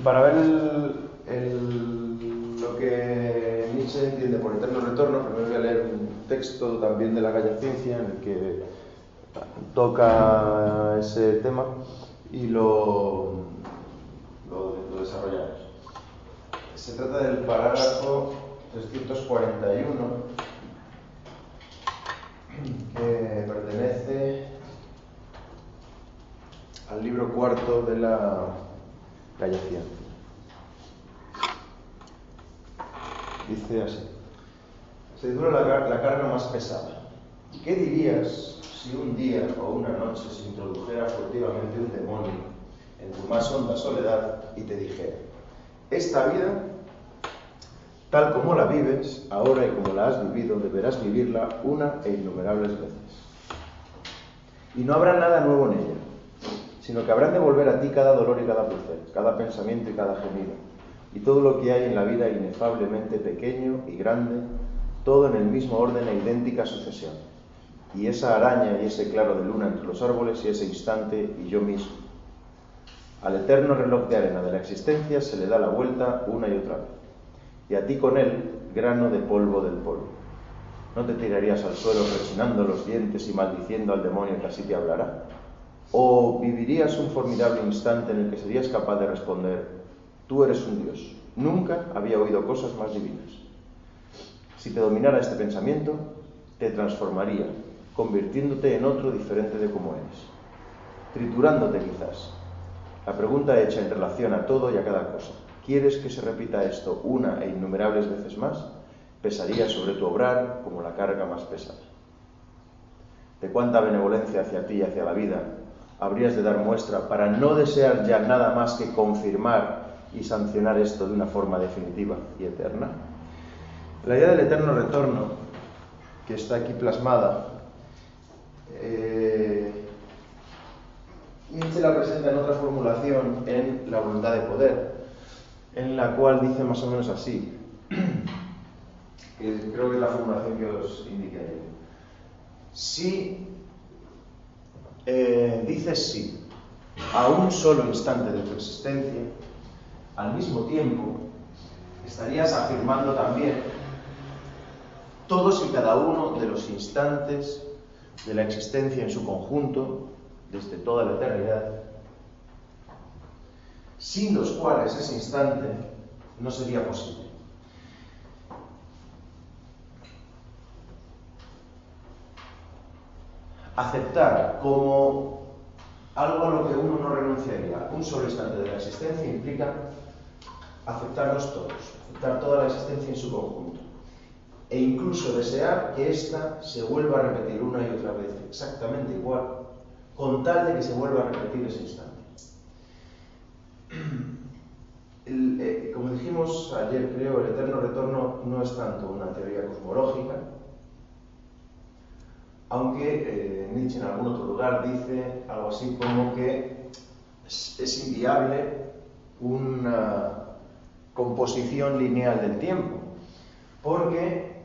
Para ver lo que Nietzsche entiende por eterno retorno, primero voy a leer un texto también de la Galla Ciencia en el que toca ese tema y lo desarrollamos. Se trata del parágrafo 341, que pertenece al libro cuarto de la Galla Ciencia. Dice así: se titula la carga más pesada. ¿Qué dirías si un día o una noche se introdujera furtivamente un demonio en tu más honda soledad y te dijera: esta vida, tal como la vives, ahora y como la has vivido, deberás vivirla una e innumerables veces? Y no habrá nada nuevo en ella, sino que habrán de volver a ti cada dolor y cada placer, cada pensamiento y cada gemido, y todo lo que hay en la vida inefablemente pequeño y grande, todo en el mismo orden e idéntica sucesión. Y esa araña y ese claro de luna entre los árboles y ese instante y yo mismo. Al eterno reloj de arena de la existencia se le da la vuelta una y otra vez. Y a ti con él, grano de polvo del polvo. ¿No te tirarías al suelo rechinando los dientes y maldiciendo al demonio que así te hablará? ¿O vivirías un formidable instante en el que serías capaz de responder: tú eres un dios, nunca había oído cosas más divinas? Si te dominara este pensamiento, te transformaría, convirtiéndote en otro diferente de como eres, triturándote quizás. La pregunta hecha en relación a todo y a cada cosa: ¿quieres que se repita esto una e innumerables veces más? Pesaría sobre tu obrar como la carga más pesada. ¿De cuánta benevolencia hacia ti y hacia la vida habrías de dar muestra para no desear ya nada más que confirmar y sancionar esto de una forma definitiva y eterna? La idea del eterno retorno, que está aquí plasmada, Nietzsche la presenta en otra formulación en La voluntad de poder, en la cual dice más o menos así, que creo que es la formulación que os indiqué ayer. Si dices sí a un solo instante de tu existencia, al mismo tiempo estarías afirmando también todos y cada uno de los instantes de la existencia en su conjunto, desde toda la eternidad, sin los cuales ese instante no sería posible. Aceptar como algo a lo que uno no renunciaría un solo instante de la existencia implica aceptarlos todos, aceptar toda la existencia en su conjunto, e incluso desear que ésta se vuelva a repetir una y otra vez exactamente igual, con tal de que se vuelva a repetir ese instante. Como dijimos ayer, creo, el eterno retorno no es tanto una teoría cosmológica, aunque Nietzsche en algún otro lugar dice algo así como que es inviable una composición lineal del tiempo, porque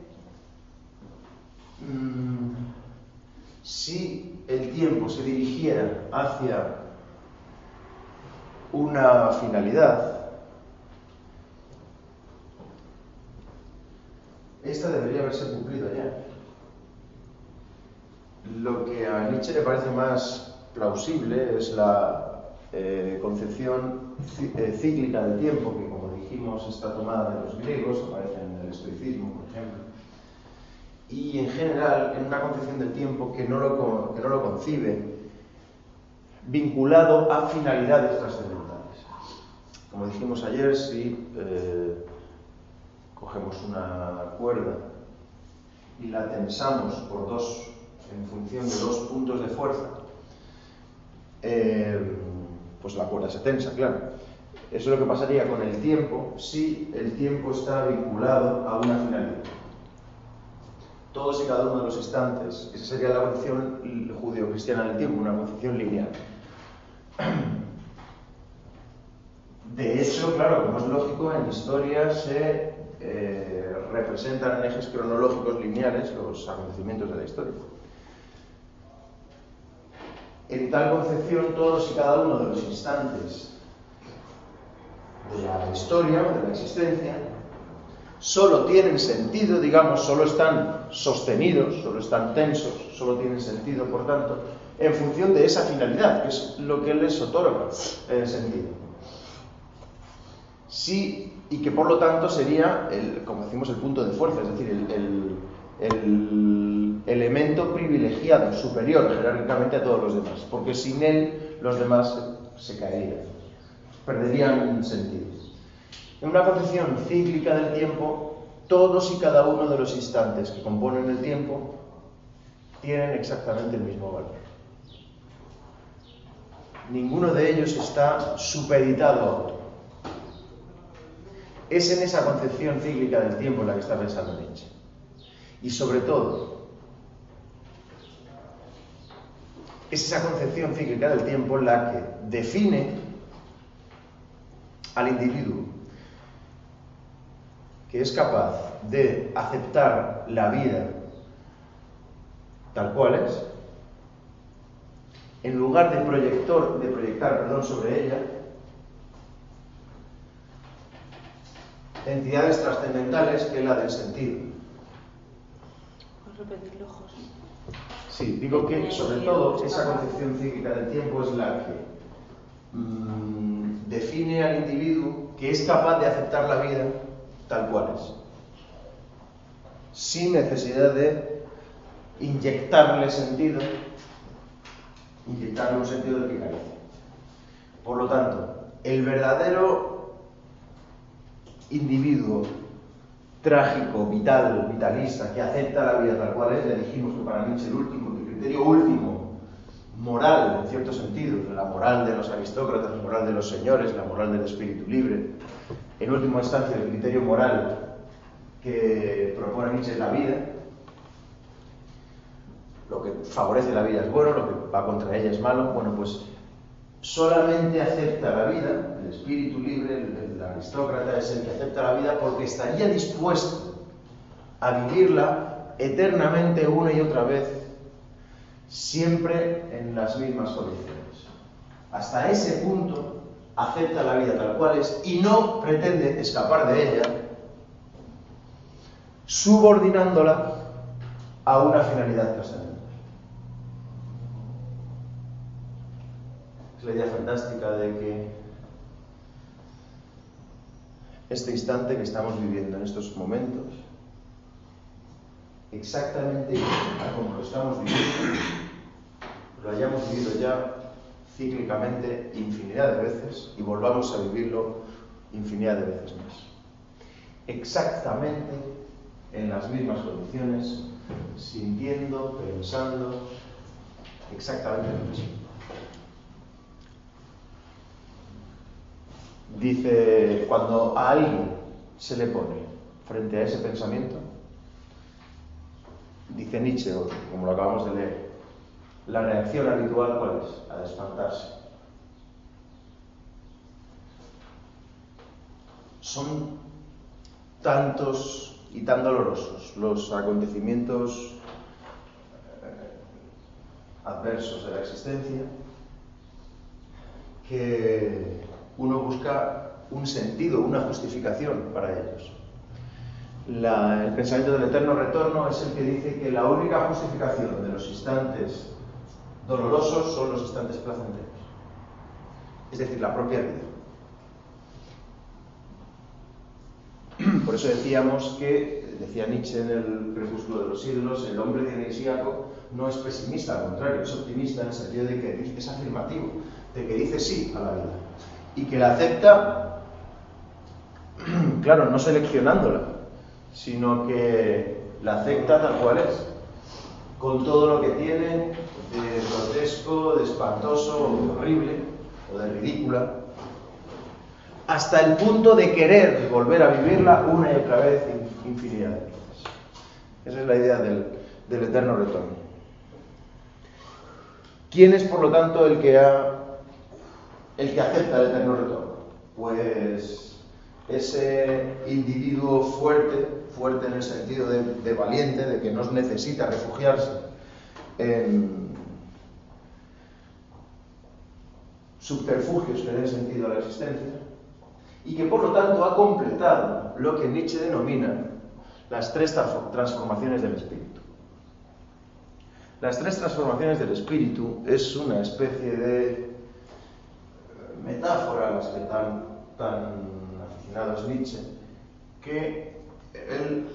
si el tiempo se dirigiera hacia una finalidad, esta debería haberse cumplido ya. Lo que a Nietzsche le parece más plausible es la concepción cíclica del tiempo, que, como dijimos, está tomada de los griegos, aparece en el estoicismo, por ejemplo, y en general en una concepción del tiempo que no lo concibe vinculado a finalidades trascendentales. Como dijimos ayer, si cogemos una cuerda y la tensamos en función de dos puntos de fuerza, pues la cuerda se tensa, claro. Eso es lo que pasaría con el tiempo si el tiempo está vinculado a una finalidad. Todos y cada uno de los instantes, esa sería la concepción judeocristiana del tiempo, una concepción lineal. De hecho, claro, como es lógico, en historia se representan en ejes cronológicos lineales los acontecimientos de la historia. En tal concepción, todos y cada uno de los instantes de la historia o de la existencia solo tienen sentido, digamos, solo están sostenidos, solo están tensos, solo tienen sentido, por tanto, en función de esa finalidad, que es lo que les otorga sentido. Sí, y que por lo tanto sería, como decimos, el punto de fuerza, es decir, el elemento privilegiado, superior jerárquicamente a todos los demás, porque sin él los demás se caerían, perderían sentido. En una concepción cíclica del tiempo, todos y cada uno de los instantes que componen el tiempo tienen exactamente el mismo valor. Ninguno de ellos está supeditado a otro. Es en esa concepción cíclica del tiempo en la que está pensando Nietzsche. Y sobre todo, es esa concepción cíclica del tiempo la que define al individuo, que es capaz de aceptar la vida tal cual es, en lugar de proyectar sobre ella entidades trascendentales que la den sentido. ¿Puedes repetirlo, José? Sí, digo que sobre todo esa concepción cíclica del tiempo es la que define al individuo que es capaz de aceptar la vida tal cual es, sin necesidad de inyectarle un sentido del que carece. Por lo tanto, el verdadero individuo trágico, vitalista, que acepta la vida tal cual es, le dijimos que para Nietzsche el criterio último, moral, en cierto sentido, la moral de los aristócratas, la moral de los señores, la moral del espíritu libre, en última instancia el criterio moral que propone Nietzsche es la vida. Lo que favorece la vida es bueno, lo que va contra ella es malo. Bueno, pues solamente acepta la vida, el espíritu libre, el aristócrata es el que acepta la vida porque estaría dispuesto a vivirla eternamente una y otra vez, siempre en las mismas condiciones. Hasta ese punto acepta la vida tal cual es y no pretende escapar de ella, subordinándola a una finalidad trascendental. Es la idea fantástica de que este instante que estamos viviendo en estos momentos, exactamente como lo estamos viviendo, lo hayamos vivido ya cíclicamente infinidad de veces y volvamos a vivirlo infinidad de veces más. Exactamente en las mismas condiciones, sintiendo, pensando, exactamente lo mismo. Dice, cuando a alguien se le pone frente a ese pensamiento, dice Nietzsche, como lo acabamos de leer, la reacción habitual, ¿cuál es? A espantarse. Son tantos y tan dolorosos los acontecimientos adversos de la existencia que uno busca un sentido, una justificación para ellos. El pensamiento del eterno retorno es el que dice que la única justificación de los instantes dolorosos son los instantes placenteros, es decir, la propia vida. Por eso decíamos que, decía Nietzsche en el Crepúsculo de los siglos, el hombre dionisíaco no es pesimista, al contrario, es optimista en el sentido de que es afirmativo, de que dice sí a la vida y que la acepta, claro, no seleccionándola, sino que la acepta tal cual es, con todo lo que tiene de grotesco, de espantoso, de horrible o de ridícula, hasta el punto de querer volver a vivirla una y otra vez infinidad de veces. Esa es la idea del eterno retorno. ¿Quién es, por lo tanto, el que acepta el eterno retorno? Pues ese individuo fuerte en el sentido de valiente, de que no necesita refugiarse en subterfugios que den sentido a la existencia, y que por lo tanto ha completado lo que Nietzsche denomina las tres transformaciones del espíritu. Las tres transformaciones del espíritu es una especie de metáfora a las que tan aficionado es Nietzsche, que él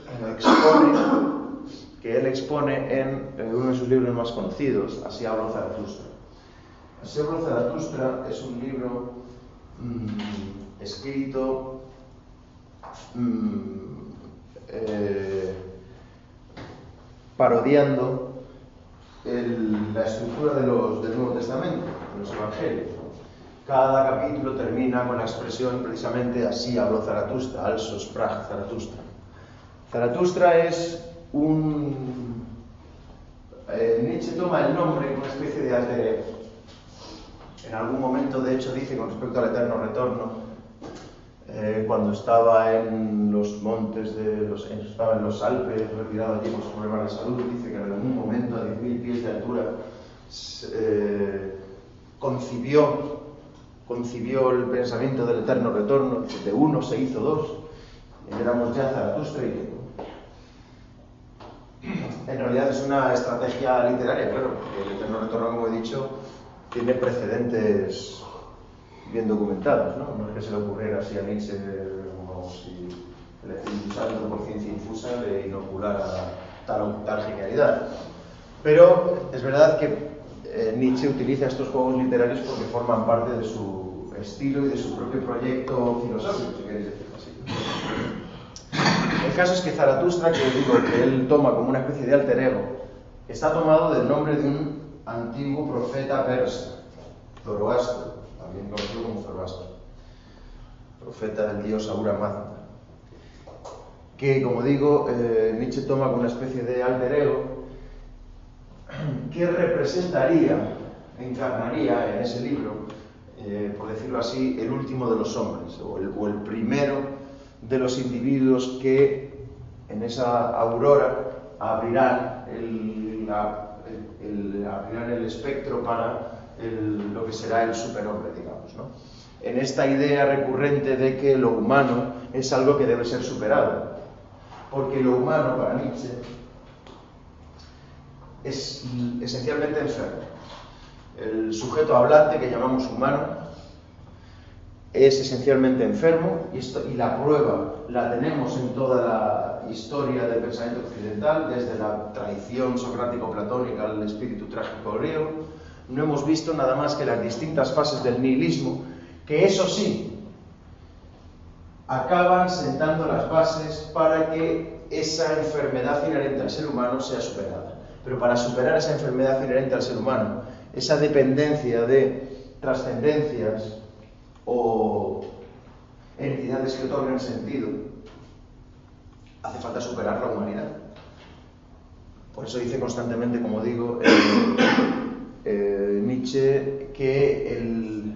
expone en uno de sus libros más conocidos, Así habló Zaratustra. Así habló Zaratustra es un libro escrito parodiando la estructura del Nuevo Testamento, de los Evangelios. Cada capítulo termina con la expresión precisamente así habló Zaratustra, also sprach Zaratustra. Zaratustra es Nietzsche toma el nombre como una especie de alter ego. En algún momento, de hecho, dice con respecto al eterno retorno, cuando estaba en los montes, estaba en los Alpes, retirado allí por sus problemas de salud, dice que en algún momento a 10.000 pies de altura concibió el pensamiento del eterno retorno, de uno se hizo dos, y éramos ya Zaratustra y yo. En realidad es una estrategia literaria, claro, porque el eterno retorno, como he dicho, tiene precedentes bien documentados, ¿no? No es que se le ocurriera así a Nietzsche como si el Espíritu Santo por ciencia infusa le inoculara tal genialidad. Pero es verdad que Nietzsche utiliza estos juegos literarios porque forman parte de su estilo y de su propio proyecto filosófico, si queréis decirlo así. El caso es que Zaratustra, que digo que él toma como una especie de alter ego, está tomado del nombre de un antiguo profeta persa, Zoroastro, también conocido como Zoroastro, profeta del dios Ahura Mazda, que, como digo, Nietzsche toma como una especie de alter ego que encarnaría en ese libro, por decirlo así, el último de los hombres, o el primero de los individuos que en esa aurora abrirán el espectro para lo que será el superhombre, digamos, ¿no? En esta idea recurrente de que lo humano es algo que debe ser superado, porque lo humano para Nietzsche es esencialmente enfermo. El sujeto hablante que llamamos humano es esencialmente enfermo y la prueba la tenemos en toda la historia del pensamiento occidental, desde la tradición socrático-platónica al espíritu trágico griego. No hemos visto nada más que las distintas fases del nihilismo, que eso sí, acaban sentando las bases para que esa enfermedad inherente al ser humano sea superada. Pero para superar esa enfermedad inherente al ser humano, esa dependencia de trascendencias o entidades que otorguen sentido, hace falta superar la humanidad. Por eso dice constantemente, como digo, Nietzsche, que el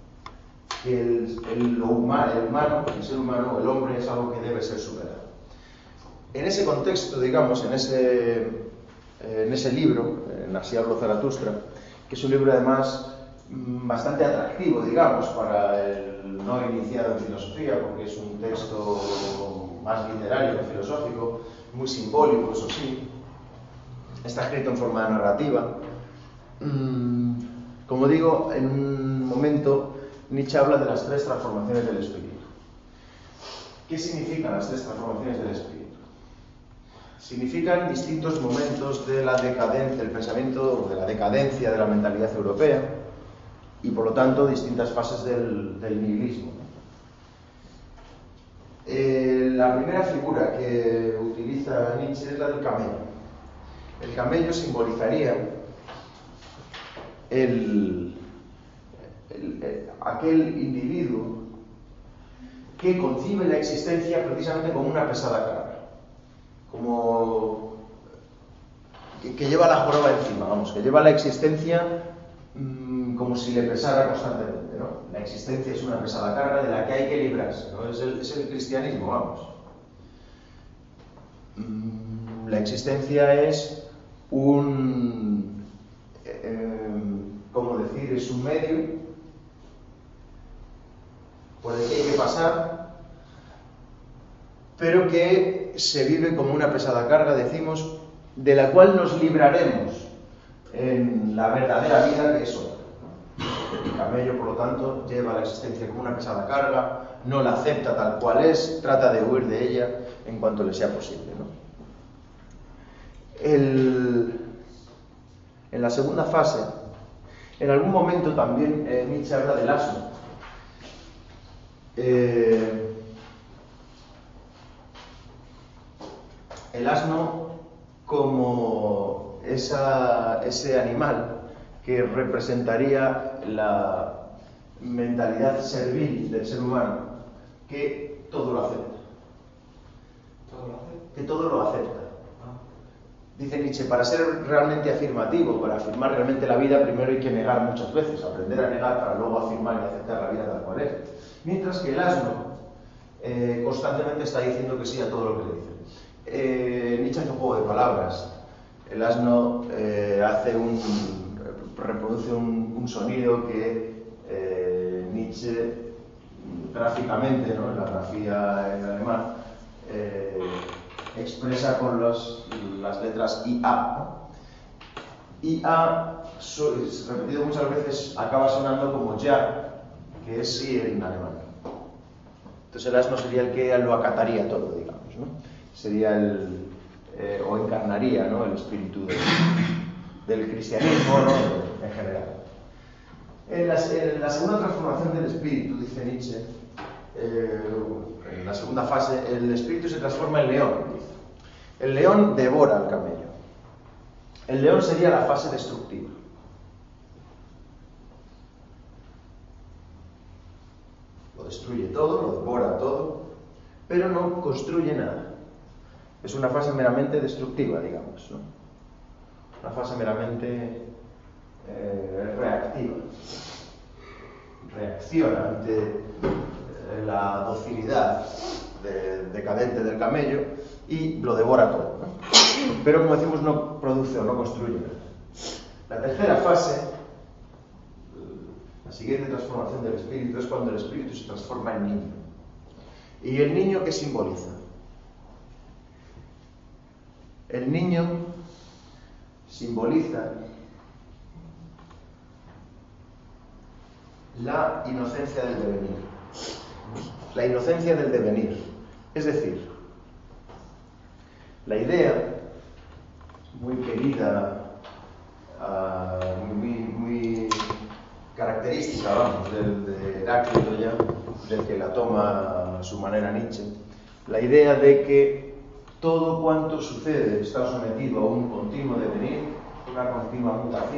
ser humano, el hombre, es algo que debe ser superado. En ese contexto, digamos, en ese libro, en Así habló Zaratustra, que es un libro además bastante atractivo, digamos, para el no iniciado en filosofía, porque es un texto más literario que filosófico, muy simbólico, eso sí, está escrito en forma de narrativa. Como digo, en un momento Nietzsche habla de las tres transformaciones del espíritu. ¿Qué significan las tres transformaciones del espíritu? Significan distintos momentos de la decadencia del pensamiento, de la decadencia de la mentalidad europea, y por lo tanto distintas fases del nihilismo. La primera figura que utiliza Nietzsche es la del camello. El camello simbolizaría aquel individuo que concibe la existencia precisamente como una pesada carga, como que lleva la joroba encima, que lleva la existencia como si le pesara constantemente, ¿no? La existencia es una pesada carga de la que hay que librarse, ¿no? Es el cristianismo, vamos. La existencia es ¿cómo decir? Es un medio por el que hay que pasar, pero que se vive como una pesada carga, decimos, de la cual nos libraremos en la verdadera vida, que es otra. El camello, por lo tanto, lleva la existencia como una pesada carga, no la acepta tal cual es, trata de huir de ella en cuanto le sea posible, ¿no? En la segunda fase, en algún momento también Nietzsche habla del asno. El asno como ese animal que representaría la mentalidad servil del ser humano, que todo lo acepta. ¿Todo lo hace? Que todo lo acepta. Dice Nietzsche, para ser realmente afirmativo, para afirmar realmente la vida, primero hay que negar muchas veces, aprender a negar para luego afirmar y aceptar la vida tal cual es. Mientras que el asno constantemente está diciendo que sí a todo lo que le dice. Nietzsche hace un juego de palabras. El asno reproduce un sonido que Nietzsche gráficamente, ¿no?, en la grafía en alemán, expresa con las letras IA, ¿no? IA, repetido muchas veces, acaba sonando como ya, que es sí en alemán. Entonces el asno sería el que lo acataría todo, digamos, ¿no? Sería o encarnaría, ¿no?, el espíritu del cristianismo, ¿no?, en general. En la segunda transformación del espíritu, dice Nietzsche, en la segunda fase, el espíritu se transforma en león. El león devora al camello. El león sería la fase destructiva. Lo destruye todo, lo devora todo, pero no construye nada. Es una fase meramente destructiva, digamos, ¿no? Una fase meramente reactiva. Reacciona ante la docilidad decadente del camello y lo devora todo, ¿no? Pero, como decimos, no produce o no construye nada. La tercera fase, la siguiente transformación del espíritu, es cuando el espíritu se transforma en niño. ¿Y el niño qué simboliza? El niño simboliza la inocencia del devenir. La inocencia del devenir. Es decir, la idea muy querida, muy característica, vamos, de Heráclito ya, del que la toma a su manera Nietzsche, la idea de que todo cuanto sucede está sometido a un continuo devenir, una continua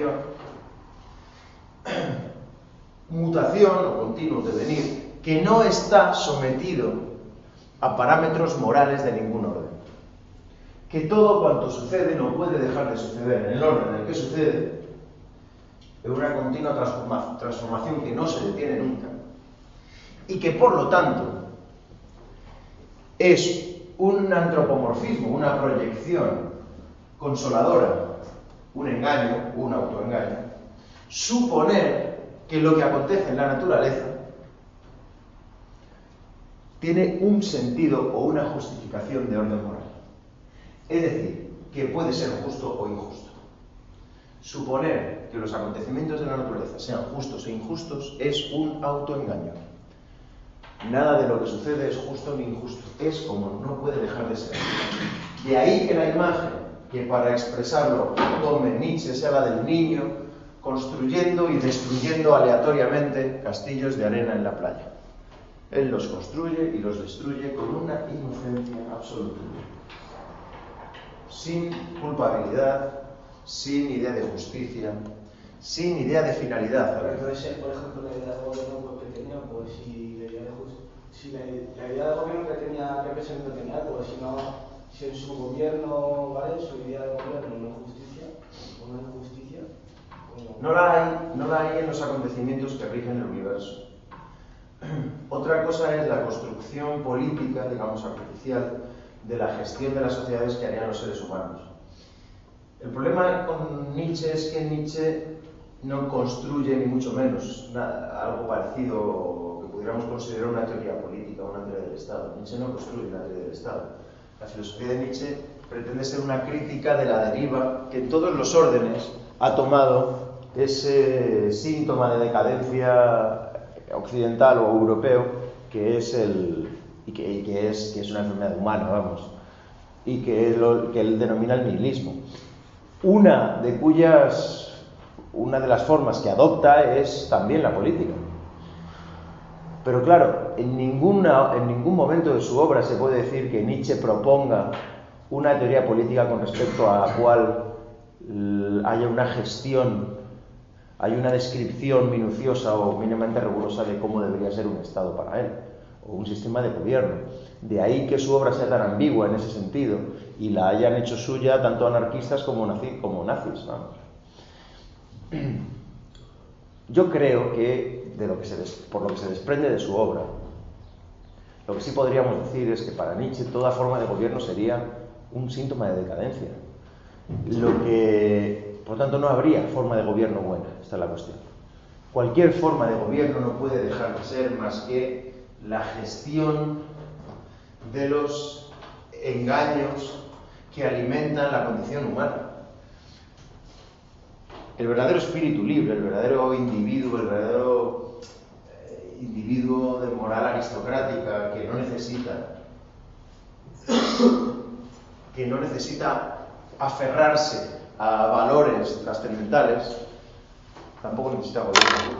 mutación o continuo devenir, que no está sometido a parámetros morales de ningún orden. Que todo cuanto sucede no puede dejar de suceder en el orden en el que sucede, en una continua transformación que no se detiene nunca, y que por lo tanto es un antropomorfismo, una proyección consoladora, un engaño, un autoengaño, suponer que lo que acontece en la naturaleza tiene un sentido o una justificación de orden moral. Es decir, que puede ser justo o injusto. Suponer que los acontecimientos de la naturaleza sean justos e injustos es un autoengaño. Nada de lo que sucede es justo ni injusto. Es como no puede dejar de ser. De ahí que la imagen que para expresarlo tome Nietzsche sea la del niño construyendo y destruyendo aleatoriamente castillos de arena en la playa. Él los construye y los destruye con una inocencia absoluta. Sin culpabilidad, sin idea de justicia, sin idea de finalidad. Puede ser, por ejemplo, la idea de gobierno que tenía, pues si la idea de gobierno que pensamiento tenía, pues si en su gobierno, ¿vale?, su idea de gobierno no es justicia, o no es justicia, no la hay en los acontecimientos que rigen el universo. Otra cosa es la construcción política, digamos, artificial, de la gestión de las sociedades que harían los seres humanos. El problema con Nietzsche es que Nietzsche no construye, ni mucho menos, algo parecido que pudiéramos considerar una teoría política, una teoría del Estado. Nietzsche no construye una teoría del Estado. La filosofía de Nietzsche pretende ser una crítica de la deriva que en todos los órdenes ha tomado ese síntoma de decadencia occidental o europeo que es que es una enfermedad humana, vamos, y que él denomina el nihilismo. Una de las formas que adopta es también la política. Pero claro, en ningún momento de su obra se puede decir que Nietzsche proponga una teoría política con respecto a la cual haya una gestión, hay una descripción minuciosa o mínimamente rigurosa de cómo debería ser un Estado para él, o un sistema de gobierno. De ahí que su obra sea tan ambigua en ese sentido y la hayan hecho suya tanto anarquistas como nazis, vamos. Yo creo que por lo que se desprende de su obra, lo que sí podríamos decir es que para Nietzsche toda forma de gobierno sería un síntoma de decadencia. Por tanto, no habría forma de gobierno buena, esta es la cuestión. Cualquier forma de gobierno no puede dejar de ser más que la gestión de los engaños que alimentan la condición humana. El verdadero espíritu libre, el verdadero individuo, individuo de moral aristocrática que no necesita aferrarse a valores trascendentales, tampoco necesita gobierno.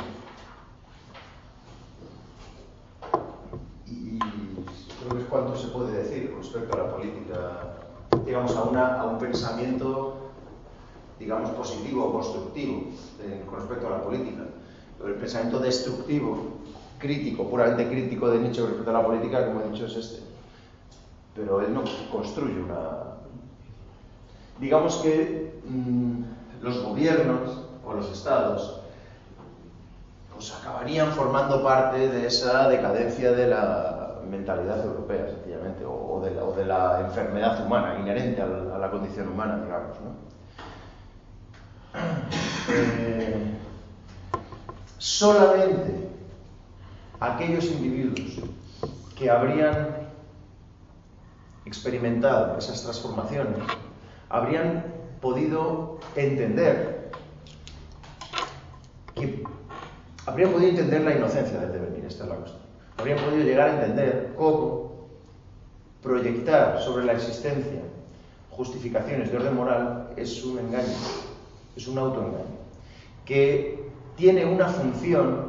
Y creo que es cuanto se puede decir con respecto a la política, digamos, a un pensamiento, digamos, positivo o constructivo con respecto a la política. El pensamiento destructivo, crítico, puramente crítico de Nietzsche con respecto a la política, como he dicho, es este. Pero él no construye una... Digamos que los gobiernos o los estados pues acabarían formando parte de esa decadencia de la mentalidad europea, sencillamente, o de la enfermedad humana, inherente a la condición humana, digamos, ¿no? Solamente aquellos individuos que habrían experimentado esas transformaciones habrían podido entender la inocencia del devenir, esta es la cuestión. Habrían podido llegar a entender cómo proyectar sobre la existencia justificaciones de orden moral es un engaño, es un autoengaño, que tiene una función,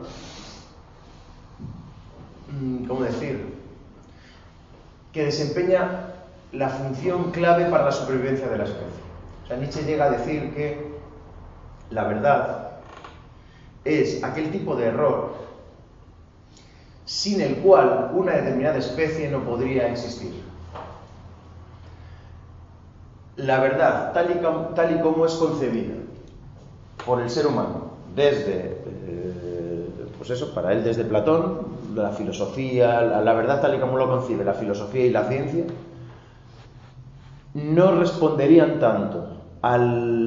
¿cómo decir?, que desempeña la función clave para la supervivencia de la especie. O sea, Nietzsche llega a decir que la verdad es aquel tipo de error sin el cual una determinada especie no podría existir. La verdad, tal y como es concebida por el ser humano, desde, para él desde Platón, la filosofía, la verdad tal y como lo concibe la filosofía y la ciencia, no responderían tanto a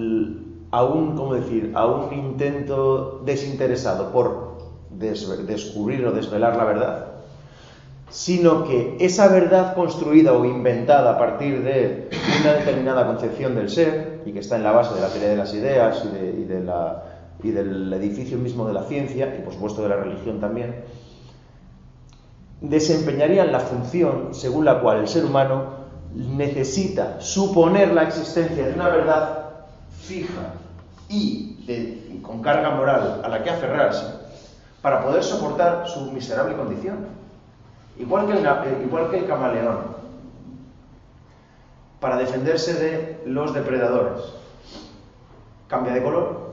un intento desinteresado por descubrir o desvelar la verdad, sino que esa verdad construida o inventada a partir de una determinada concepción del ser, y que está en la base de la teoría de las ideas y del edificio mismo de la ciencia, y por supuesto de la religión también, desempeñarían la función según la cual el ser humano necesita suponer la existencia de una verdad fija y con carga moral a la que aferrarse para poder soportar su miserable condición. Igual que el camaleón, para defenderse de los depredadores, cambia de color.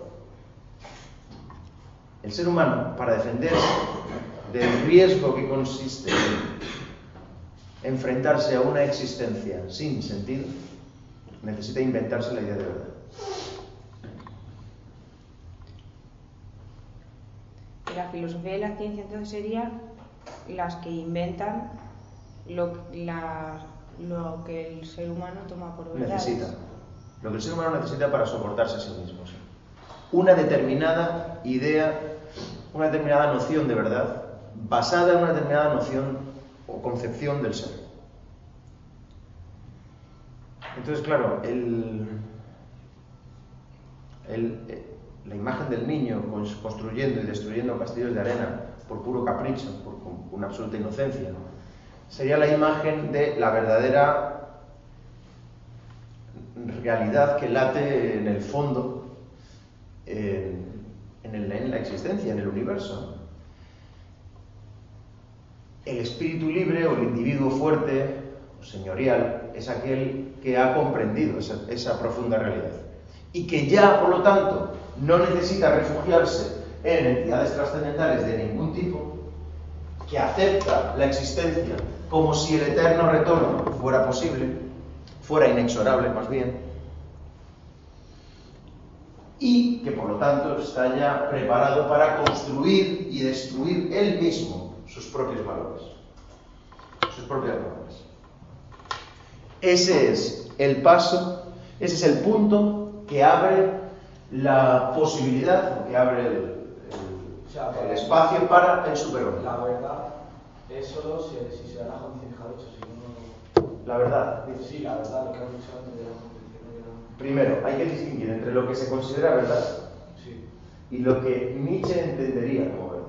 El ser humano, para defenderse del riesgo que consiste en enfrentarse a una existencia sin sentido, necesita inventarse la idea de verdad. La filosofía y la ciencia entonces serían las que inventan lo que el ser humano toma por verdad. Necesita. Lo que el ser humano necesita para soportarse a sí mismo. ¿Sí? Una determinada idea, una determinada noción de verdad basada en una determinada noción o concepción del ser. Entonces, claro, la imagen del niño construyendo y destruyendo castillos de arena por puro capricho, por una absoluta inocencia, sería la imagen de la verdadera realidad que late en el fondo, en la existencia, en el universo. El espíritu libre o el individuo fuerte o señorial es aquel que ha comprendido esa profunda realidad y que ya, por lo tanto, no necesita refugiarse en entidades trascendentales de ningún tipo, que acepta la existencia como si el eterno retorno fuera posible, fuera inexorable más bien, y que por lo tanto está ya preparado para construir y destruir él mismo sus propios valores, sus propias valores. Ese es el paso, ese es el punto que abre la posibilidad, que abre el espacio para el superhombre. La verdad es solo si se da la justicia fija, de hecho, si no... La verdad. Sí, la verdad, lo que has dicho antes de la justicia. Primero, hay que distinguir entre lo que se considera verdad y lo que Nietzsche entendería como verdad.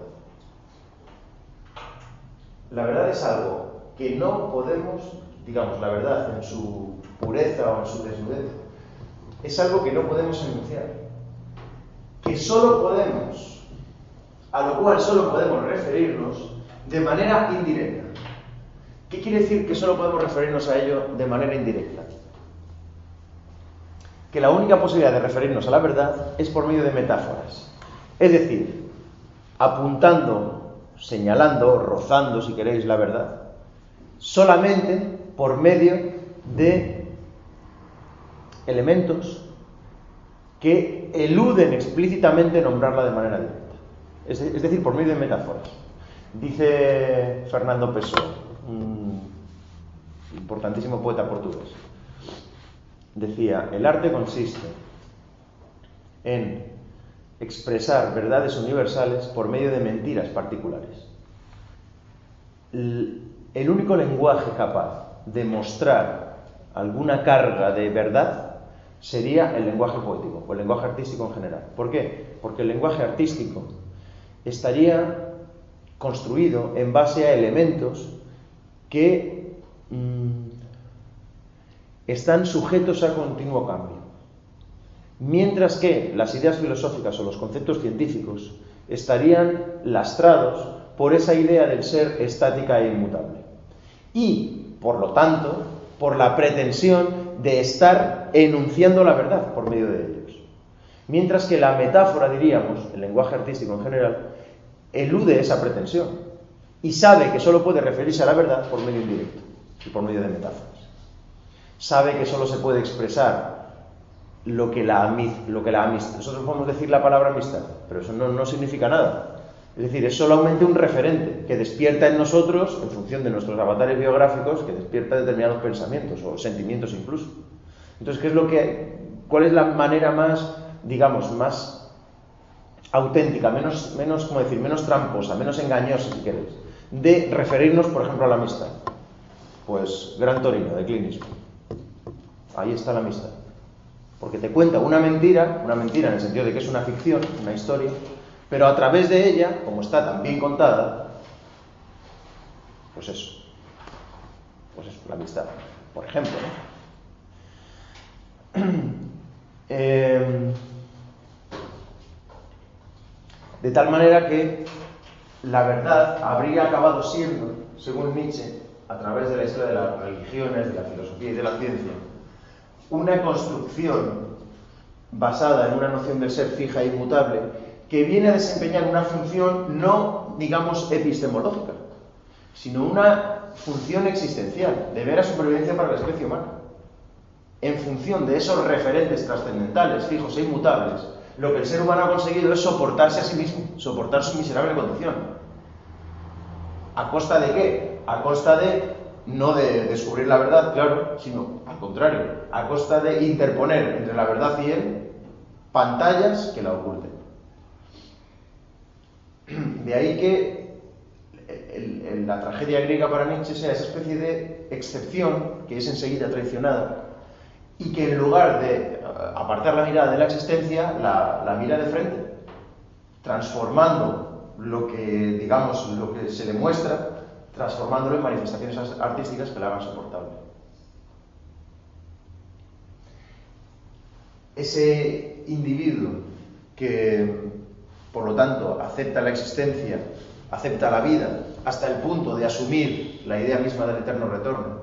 La verdad es algo que no podemos, digamos, la verdad en su pureza o en su desnudez, es algo que no podemos enunciar, que solo podemos, a lo cual solo podemos referirnos de manera indirecta. ¿Qué quiere decir que solo podemos referirnos a ello de manera indirecta? Que la única posibilidad de referirnos a la verdad es por medio de metáforas. Es decir, apuntando, señalando, rozando, si queréis, la verdad, solamente por medio de elementos que eluden explícitamente nombrarla de manera directa. Es decir, por medio de metáforas. Dice Fernando Pessoa, un importantísimo poeta portugués, decía: el arte consiste en expresar verdades universales por medio de mentiras particulares. El único lenguaje capaz de mostrar alguna carga de verdad sería el lenguaje poético o el lenguaje artístico en general. ¿Por qué? Porque el lenguaje artístico estaría construido en base a elementos que están sujetos a continuo cambio, mientras que las ideas filosóficas o los conceptos científicos estarían lastrados por esa idea del ser estática e inmutable y, por lo tanto, por la pretensión de estar enunciando la verdad por medio de ellos. Mientras que la metáfora, diríamos, el lenguaje artístico en general, elude esa pretensión y sabe que solo puede referirse a la verdad por medio indirecto y por medio de metáforas. Sabe que solo se puede expresar lo que la amistad. Nosotros podemos decir la palabra amistad, pero eso no significa nada. Es decir, es solamente un referente que despierta en nosotros, en función de nuestros avatares biográficos, que despierta determinados pensamientos o sentimientos incluso. Entonces, ¿cuál es la manera más, digamos, más auténtica, menos tramposa, menos engañosa, si queréis, de referirnos, por ejemplo, a la amistad? Pues Gran Torino, de Clint Eastwood. Ahí está la amistad. Porque te cuenta una mentira en el sentido de que es una ficción, una historia, pero a través de ella, como está tan bien contada, pues eso, la amistad, por ejemplo, ¿no? De tal manera que la verdad habría acabado siendo, según Nietzsche, a través de la historia de las religiones, de la filosofía y de la ciencia, una construcción basada en una noción del ser fija e inmutable que viene a desempeñar una función no, digamos, epistemológica, sino una función existencial, de mera supervivencia para la especie humana. En función de esos referentes trascendentales, fijos e inmutables, lo que el ser humano ha conseguido es soportarse a sí mismo, soportar su miserable condición. ¿A costa de qué? A costa de, no de descubrir la verdad, claro, sino al contrario, a costa de interponer entre la verdad y él pantallas que la oculten. De ahí que la tragedia griega para Nietzsche sea esa especie de excepción que es enseguida traicionada y que en lugar de apartar la mirada de la existencia, la mira de frente, transformando lo que se le muestra, transformándolo en manifestaciones artísticas que la hagan soportable. Ese individuo que, por lo tanto, acepta la existencia, acepta la vida, hasta el punto de asumir la idea misma del eterno retorno,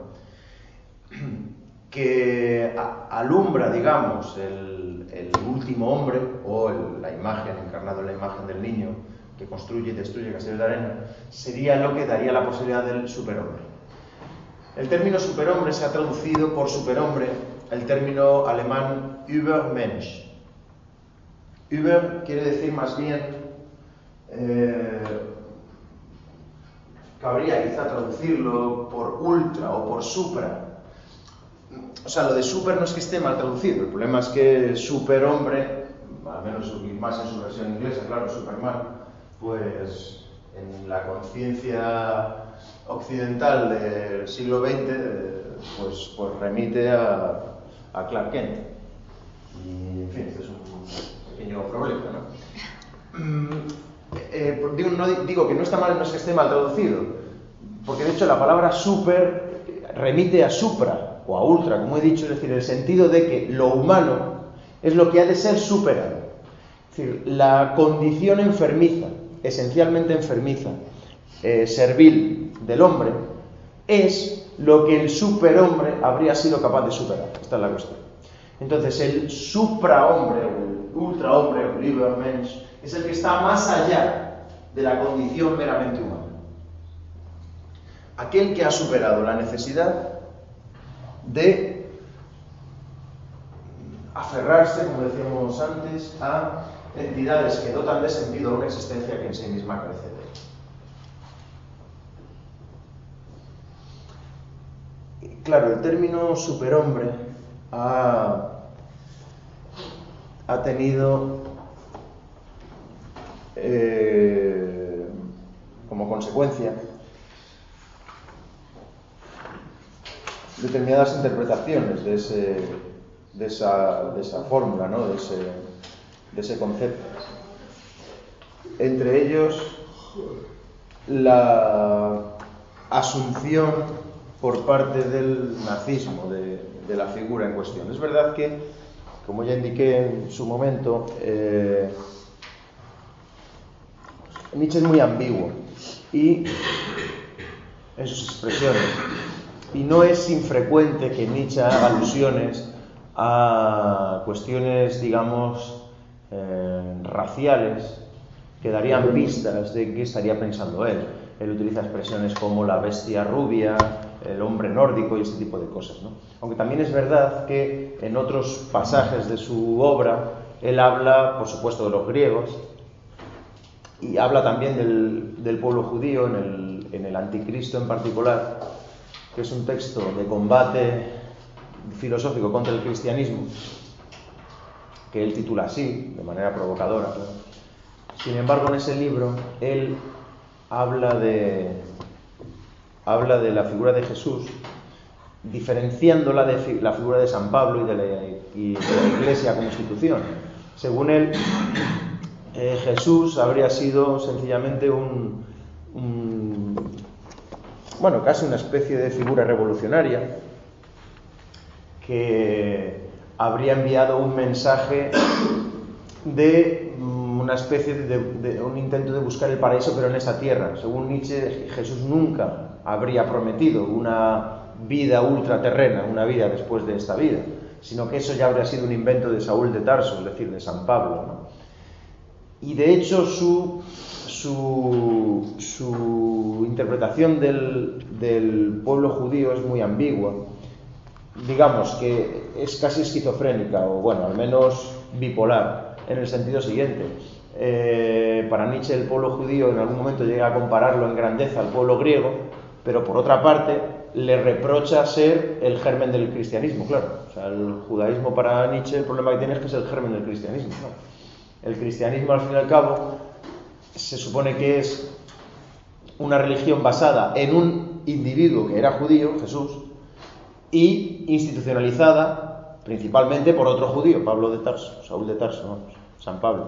que alumbra, digamos, el último hombre, o la imagen, encarnado en la imagen del niño, que construye y destruye castillos de arena, sería lo que daría la posibilidad del superhombre. El término superhombre se ha traducido por superhombre el término alemán Übermensch. Über quiere decir más bien, cabría quizá traducirlo por ultra o por supra. O sea, lo de super no es que esté mal traducido, el problema es que superhombre, al menos más en su versión inglesa, claro, Superman, pues en la conciencia occidental del siglo XX, pues remite a Clark Kent. Y, en fin, este es un pequeño problema, ¿no? No digo que no está mal, no es que esté mal traducido, porque de hecho la palabra super remite a supra o a ultra, como he dicho, es decir, el sentido de que lo humano es lo que ha de ser superado. Es decir, la condición enfermiza, esencialmente enfermiza, servil del hombre, es lo que el superhombre habría sido capaz de superar. Esta es la cuestión. Entonces, el suprahombre, o el ultrahombre, o el Übermensch, es el que está más allá de la condición meramente humana. Aquel que ha superado la necesidad de aferrarse, como decíamos antes, a entidades que dotan de sentido a una existencia que en sí misma carece de él. Claro, el término superhombre ha tenido como consecuencia determinadas interpretaciones de esa fórmula, ¿no? de ese concepto. Entre ellos, la asunción por parte del nazismo de la figura en cuestión. Es verdad que, como ya indiqué en su momento, Nietzsche es muy ambiguo y en sus expresiones. Y no es infrecuente que Nietzsche haga alusiones a cuestiones, digamos, raciales, que darían pistas de qué estaría pensando él. Él utiliza expresiones como la bestia rubia, el hombre nórdico y ese tipo de cosas, ¿no? Aunque también es verdad que en otros pasajes de su obra él habla, por supuesto, de los griegos y habla también del pueblo judío, en el Anticristo en particular, que es un texto de combate filosófico contra el cristianismo, que él titula así, de manera provocadora, claro. Sin embargo, en ese libro, él habla de la figura de Jesús, diferenciándola de la figura de San Pablo y de la Iglesia como institución. Según él, Jesús habría sido sencillamente casi una especie de figura revolucionaria que habría enviado un mensaje de una especie de un intento de buscar el paraíso, pero en esta tierra. Según Nietzsche, Jesús nunca habría prometido una vida ultraterrena, una vida después de esta vida, sino que eso ya habría sido un invento de Saúl de Tarso, es decir, de San Pablo, ¿no? Y de hecho su interpretación del pueblo judío es muy ambigua. Digamos que es casi esquizofrénica, o bueno, al menos bipolar, en el sentido siguiente. Para Nietzsche el pueblo judío en algún momento llega a compararlo en grandeza al pueblo griego, pero por otra parte le reprocha ser el germen del cristianismo, claro. O sea, el judaísmo para Nietzsche el problema que tiene es que es el germen del cristianismo, claro. El cristianismo, al fin y al cabo, se supone que es una religión basada en un individuo que era judío, Jesús, y institucionalizada principalmente por otro judío, Pablo de Tarso, Saúl de Tarso, vamos, San Pablo.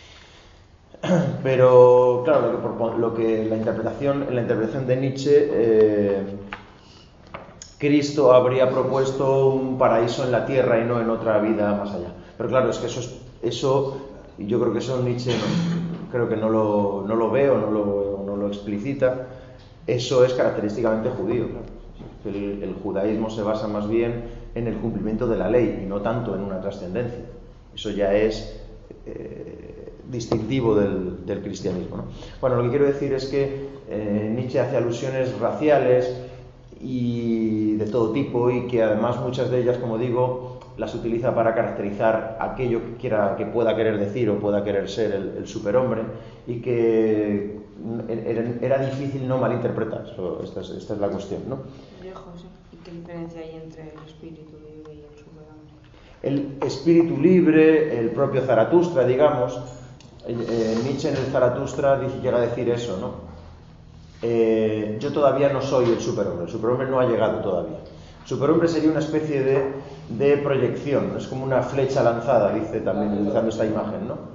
Pero claro, en la interpretación de Nietzsche, Cristo habría propuesto un paraíso en la tierra y no en otra vida más allá. Pero claro, es que eso yo creo que eso Nietzsche creo que no lo ve o no lo explicita. Eso es característicamente judío, claro. El judaísmo se basa más bien en el cumplimiento de la ley y no tanto en una trascendencia. Eso ya es distintivo del cristianismo, ¿no? Bueno, lo que quiero decir es que Nietzsche hace alusiones raciales y de todo tipo, y que además muchas de ellas, como digo, las utiliza para caracterizar aquello que pueda querer decir o pueda querer ser el superhombre, y que era difícil no malinterpretar. Esta es la cuestión, ¿no? ¿Y qué diferencia hay entre el espíritu libre y el superhombre? El espíritu libre, el propio Zaratustra, digamos. Nietzsche en el Zaratustra llega a decir eso, ¿no? Yo todavía no soy el superhombre no ha llegado todavía. El superhombre sería una especie de proyección, es como una flecha lanzada, dice también, utilizando esta imagen, ¿no?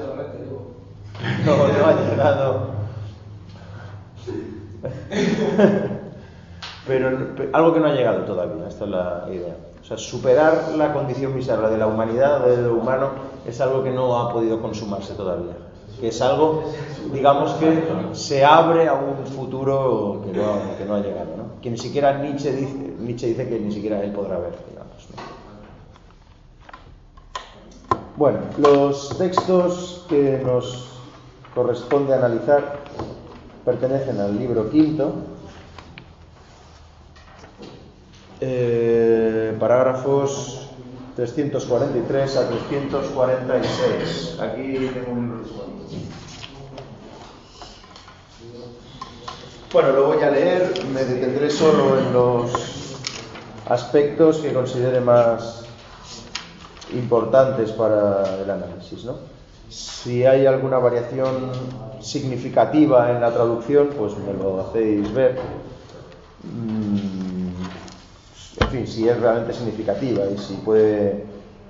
No ha llegado. Pero algo que no ha llegado todavía, esta es la idea. O sea, superar la condición miserable de la humanidad, de lo humano, es algo que no ha podido consumarse todavía. Que es algo, digamos, que se abre a un futuro que no ha llegado, ¿no? Que ni siquiera Nietzsche dice que ni siquiera él podrá ver, digamos, ¿no? Bueno, los textos que nos corresponde analizar pertenecen al libro quinto, parágrafos 343 a 346. Aquí tengo un libro disponible. Bueno, lo voy a leer, me detendré solo en los aspectos que considere más importantes para el análisis, ¿no? Si hay alguna variación significativa en la traducción, pues me lo hacéis ver. En fin, si es realmente significativa y si puede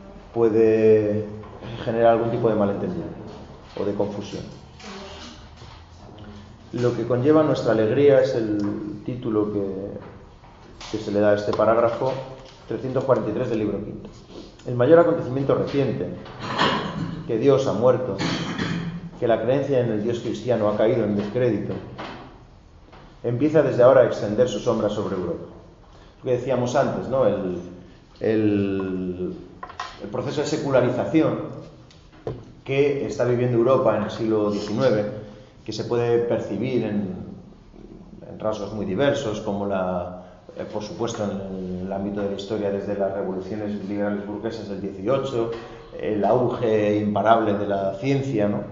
generar algún tipo de malentendido o de confusión. Lo que conlleva nuestra alegría es el título que se le da a este parágrafo 343 del libro quinto. El mayor acontecimiento reciente, que Dios ha muerto, que la creencia en el Dios cristiano ha caído en descrédito, empieza desde ahora a extender su sombra sobre Europa. Lo que decíamos antes, ¿no? El proceso de secularización que está viviendo Europa en el siglo XIX, que se puede percibir en rasgos muy diversos, como por supuesto en el ámbito de la historia desde las revoluciones liberales burguesas del XVIII, el auge imparable de la ciencia, ¿no?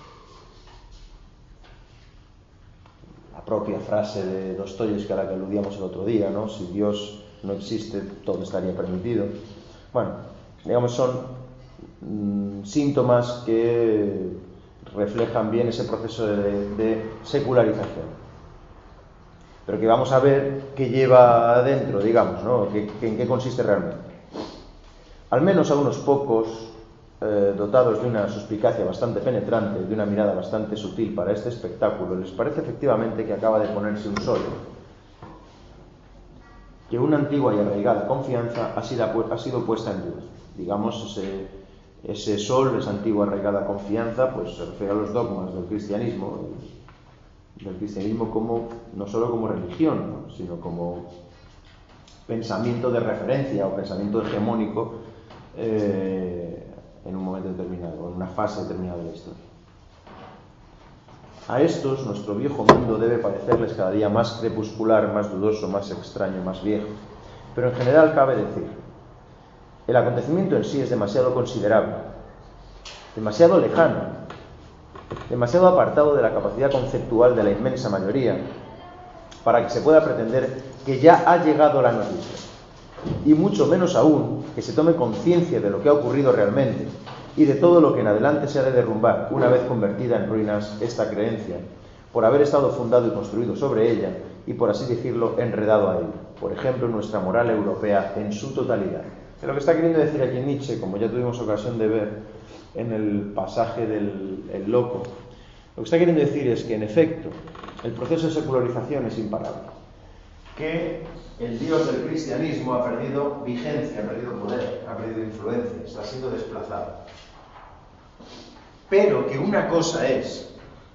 La propia frase de Dostoyevski a la que aludíamos el otro día, ¿no? Si Dios no existe, todo estaría permitido. Bueno, digamos, son síntomas que reflejan bien ese proceso de secularización. Pero que vamos a ver qué lleva adentro, digamos, ¿no? En qué consiste realmente. Al menos a unos pocos, dotados de una suspicacia bastante penetrante, de una mirada bastante sutil para este espectáculo, les parece efectivamente que acaba de ponerse un sol, que una antigua y arraigada confianza ha sido puesta en duda. Digamos, ese sol, esa antigua y arraigada confianza, pues se refiere a los dogmas del cristianismo como, no solo como religión, ¿no? Sino como pensamiento de referencia o pensamiento hegemónico en un momento determinado, en una fase determinada de la historia. A estos, nuestro viejo mundo debe parecerles cada día más crepuscular, más dudoso, más extraño, más viejo. Pero en general cabe decir, el acontecimiento en sí es demasiado considerable, demasiado lejano, demasiado apartado de la capacidad conceptual de la inmensa mayoría, para que se pueda pretender que ya ha llegado la noticia, y mucho menos aún que se tome conciencia de lo que ha ocurrido realmente y de todo lo que en adelante se ha de derrumbar una vez convertida en ruinas esta creencia, por haber estado fundado y construido sobre ella y, por así decirlo, enredado a ella. Por ejemplo, nuestra moral europea en su totalidad. Es lo que está queriendo decir aquí Nietzsche, como ya tuvimos ocasión de ver en el pasaje del El Loco. Lo que está queriendo decir es que, en efecto, el proceso de secularización es imparable. Que el Dios del cristianismo ha perdido vigencia, ha perdido poder, ha perdido influencia, está siendo desplazado. Pero que una cosa es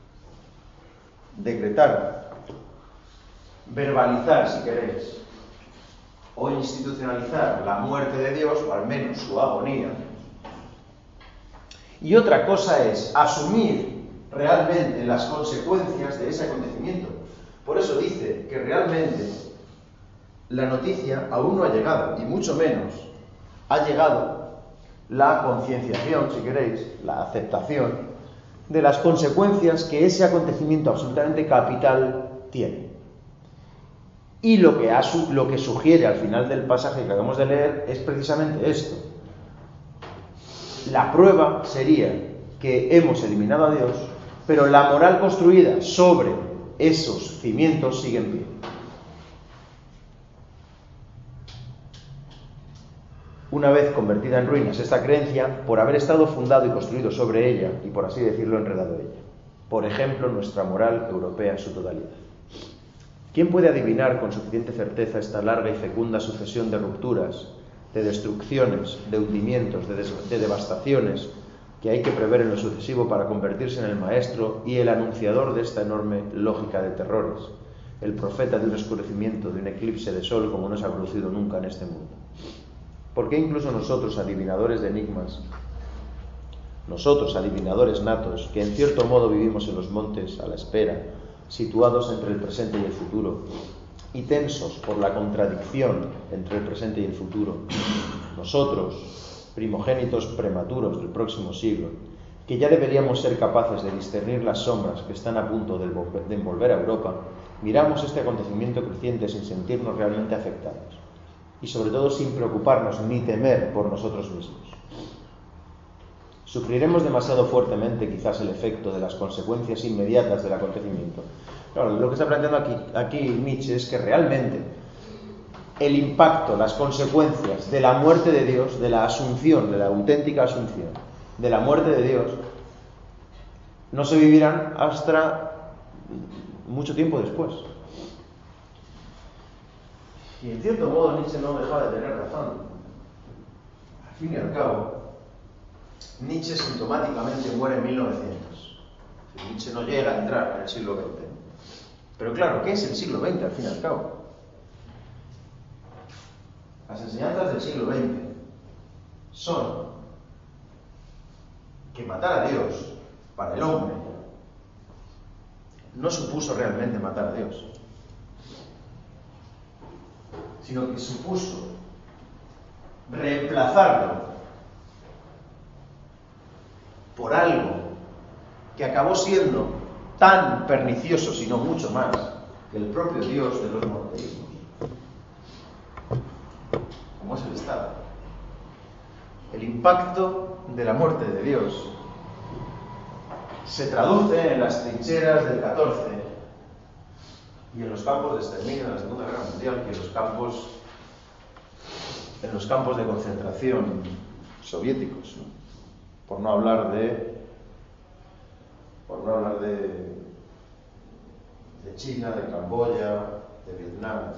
decretar, verbalizar, si queréis, o institucionalizar la muerte de Dios, o al menos su agonía. Y otra cosa es asumir realmente las consecuencias de ese acontecimiento. Por eso dice que realmente la noticia aún no ha llegado, y mucho menos ha llegado la concienciación, si queréis, la aceptación de las consecuencias que ese acontecimiento absolutamente capital tiene. Y lo que sugiere al final del pasaje que acabamos de leer es precisamente esto. La prueba sería que hemos eliminado a Dios, pero la moral construida sobre esos cimientos sigue en pie. Una vez convertida en ruinas esta creencia, por haber estado fundado y construido sobre ella, y por así decirlo, enredado ella. Por ejemplo, nuestra moral europea en su totalidad. ¿Quién puede adivinar con suficiente certeza esta larga y fecunda sucesión de rupturas, de destrucciones, de hundimientos, de devastaciones que hay que prever en lo sucesivo para convertirse en el maestro y el anunciador de esta enorme lógica de terrores, el profeta de un oscurecimiento, de un eclipse de sol como no se ha producido nunca en este mundo? ¿Por qué incluso nosotros, adivinadores de enigmas, nosotros, adivinadores natos, que en cierto modo vivimos en los montes a la espera, situados entre el presente y el futuro, y tensos por la contradicción entre el presente y el futuro, nosotros, primogénitos prematuros del próximo siglo, que ya deberíamos ser capaces de discernir las sombras que están a punto de envolver a Europa, miramos este acontecimiento creciente sin sentirnos realmente afectados, y sobre todo sin preocuparnos ni temer por nosotros mismos. Sufriremos demasiado fuertemente quizás el efecto de las consecuencias inmediatas del acontecimiento. Claro, lo que está planteando aquí Nietzsche es que realmente el impacto, las consecuencias de la muerte de Dios, de la asunción, de la auténtica asunción, de la muerte de Dios, no se vivirán hasta mucho tiempo después. Y en cierto modo Nietzsche no dejaba de tener razón. Al fin y al cabo, Nietzsche sintomáticamente muere en 1900. Nietzsche no llega a entrar en el siglo XX. Pero claro, ¿qué es el siglo XX al fin y al cabo? Las enseñanzas del siglo XX son que matar a Dios para el hombre no supuso realmente matar a Dios, sino que supuso reemplazarlo por algo que acabó siendo tan pernicioso, si no mucho más, que el propio Dios de los monoteísmos, como es el Estado. El impacto de la muerte de Dios se traduce en las trincheras del 14 y en los campos de exterminio de la Segunda Guerra Mundial y en los campos de concentración soviéticos, ¿no? Por no hablar de China, de Camboya, de Vietnam, etc.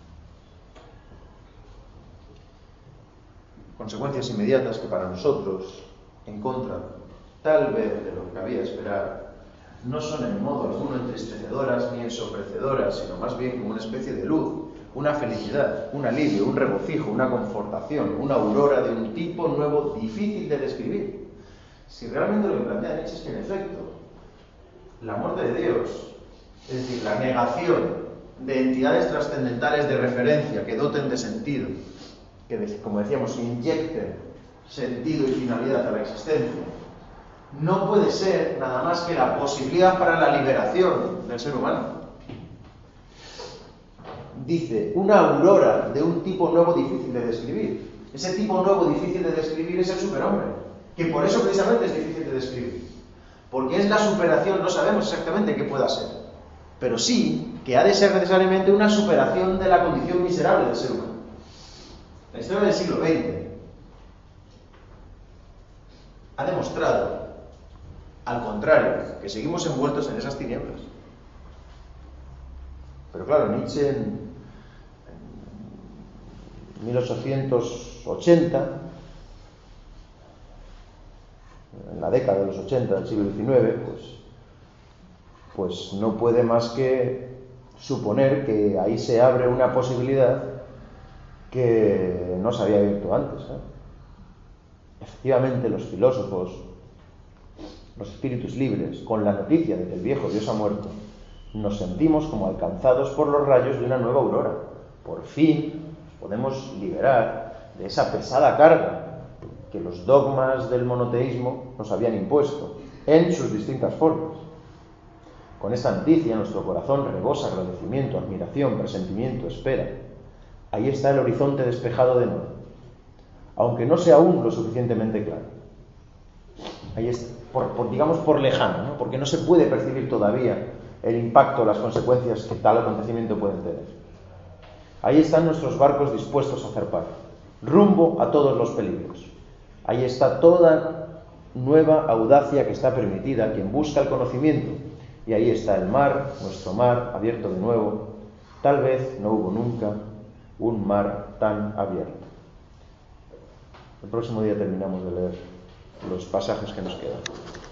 Consecuencias inmediatas que para nosotros, en contra tal vez de lo que cabía esperar, no son en modo alguno entristecedoras ni ensombrecedoras, sino más bien como una especie de luz, una felicidad, un alivio, un regocijo, una confortación, una aurora de un tipo nuevo difícil de describir. Si realmente lo que plantea Nietzsche es que, en efecto, la muerte de Dios, es decir, la negación de entidades trascendentales de referencia que doten de sentido, que, como decíamos, inyecten sentido y finalidad a la existencia, no puede ser nada más que la posibilidad para la liberación del ser humano. Dice, una aurora de un tipo nuevo difícil de describir. Ese tipo nuevo difícil de describir es el superhombre, que por eso precisamente es difícil de describir. Porque es la superación, no sabemos exactamente qué pueda ser, pero sí que ha de ser necesariamente una superación de la condición miserable del ser humano. La historia del siglo XX ha demostrado, al contrario, que seguimos envueltos en esas tinieblas. Pero claro, Nietzsche en 1880, en la década de los 80 del siglo XIX, pues no puede más que suponer que ahí se abre una posibilidad que no se había abierto antes, ¿eh? Efectivamente, los filósofos, los espíritus libres, con la noticia de que el viejo Dios ha muerto, nos sentimos como alcanzados por los rayos de una nueva aurora. Por fin nos podemos liberar de esa pesada carga que los dogmas del monoteísmo nos habían impuesto en sus distintas formas. Con esta noticia nuestro corazón rebosa agradecimiento, admiración, presentimiento, espera. Ahí está el horizonte despejado de nuevo, aunque no sea aún lo suficientemente claro. Ahí está, digamos por lejano, ¿no? Porque no se puede percibir todavía el impacto, las consecuencias que tal acontecimiento pueden tener. Ahí están nuestros barcos dispuestos a zarpar, rumbo a todos los peligros. Ahí está toda nueva audacia que está permitida a quien busca el conocimiento. Y ahí está el mar, nuestro mar, abierto de nuevo. Tal vez no hubo nunca un mar tan abierto. El próximo día terminamos de leer los pasajes que nos quedan.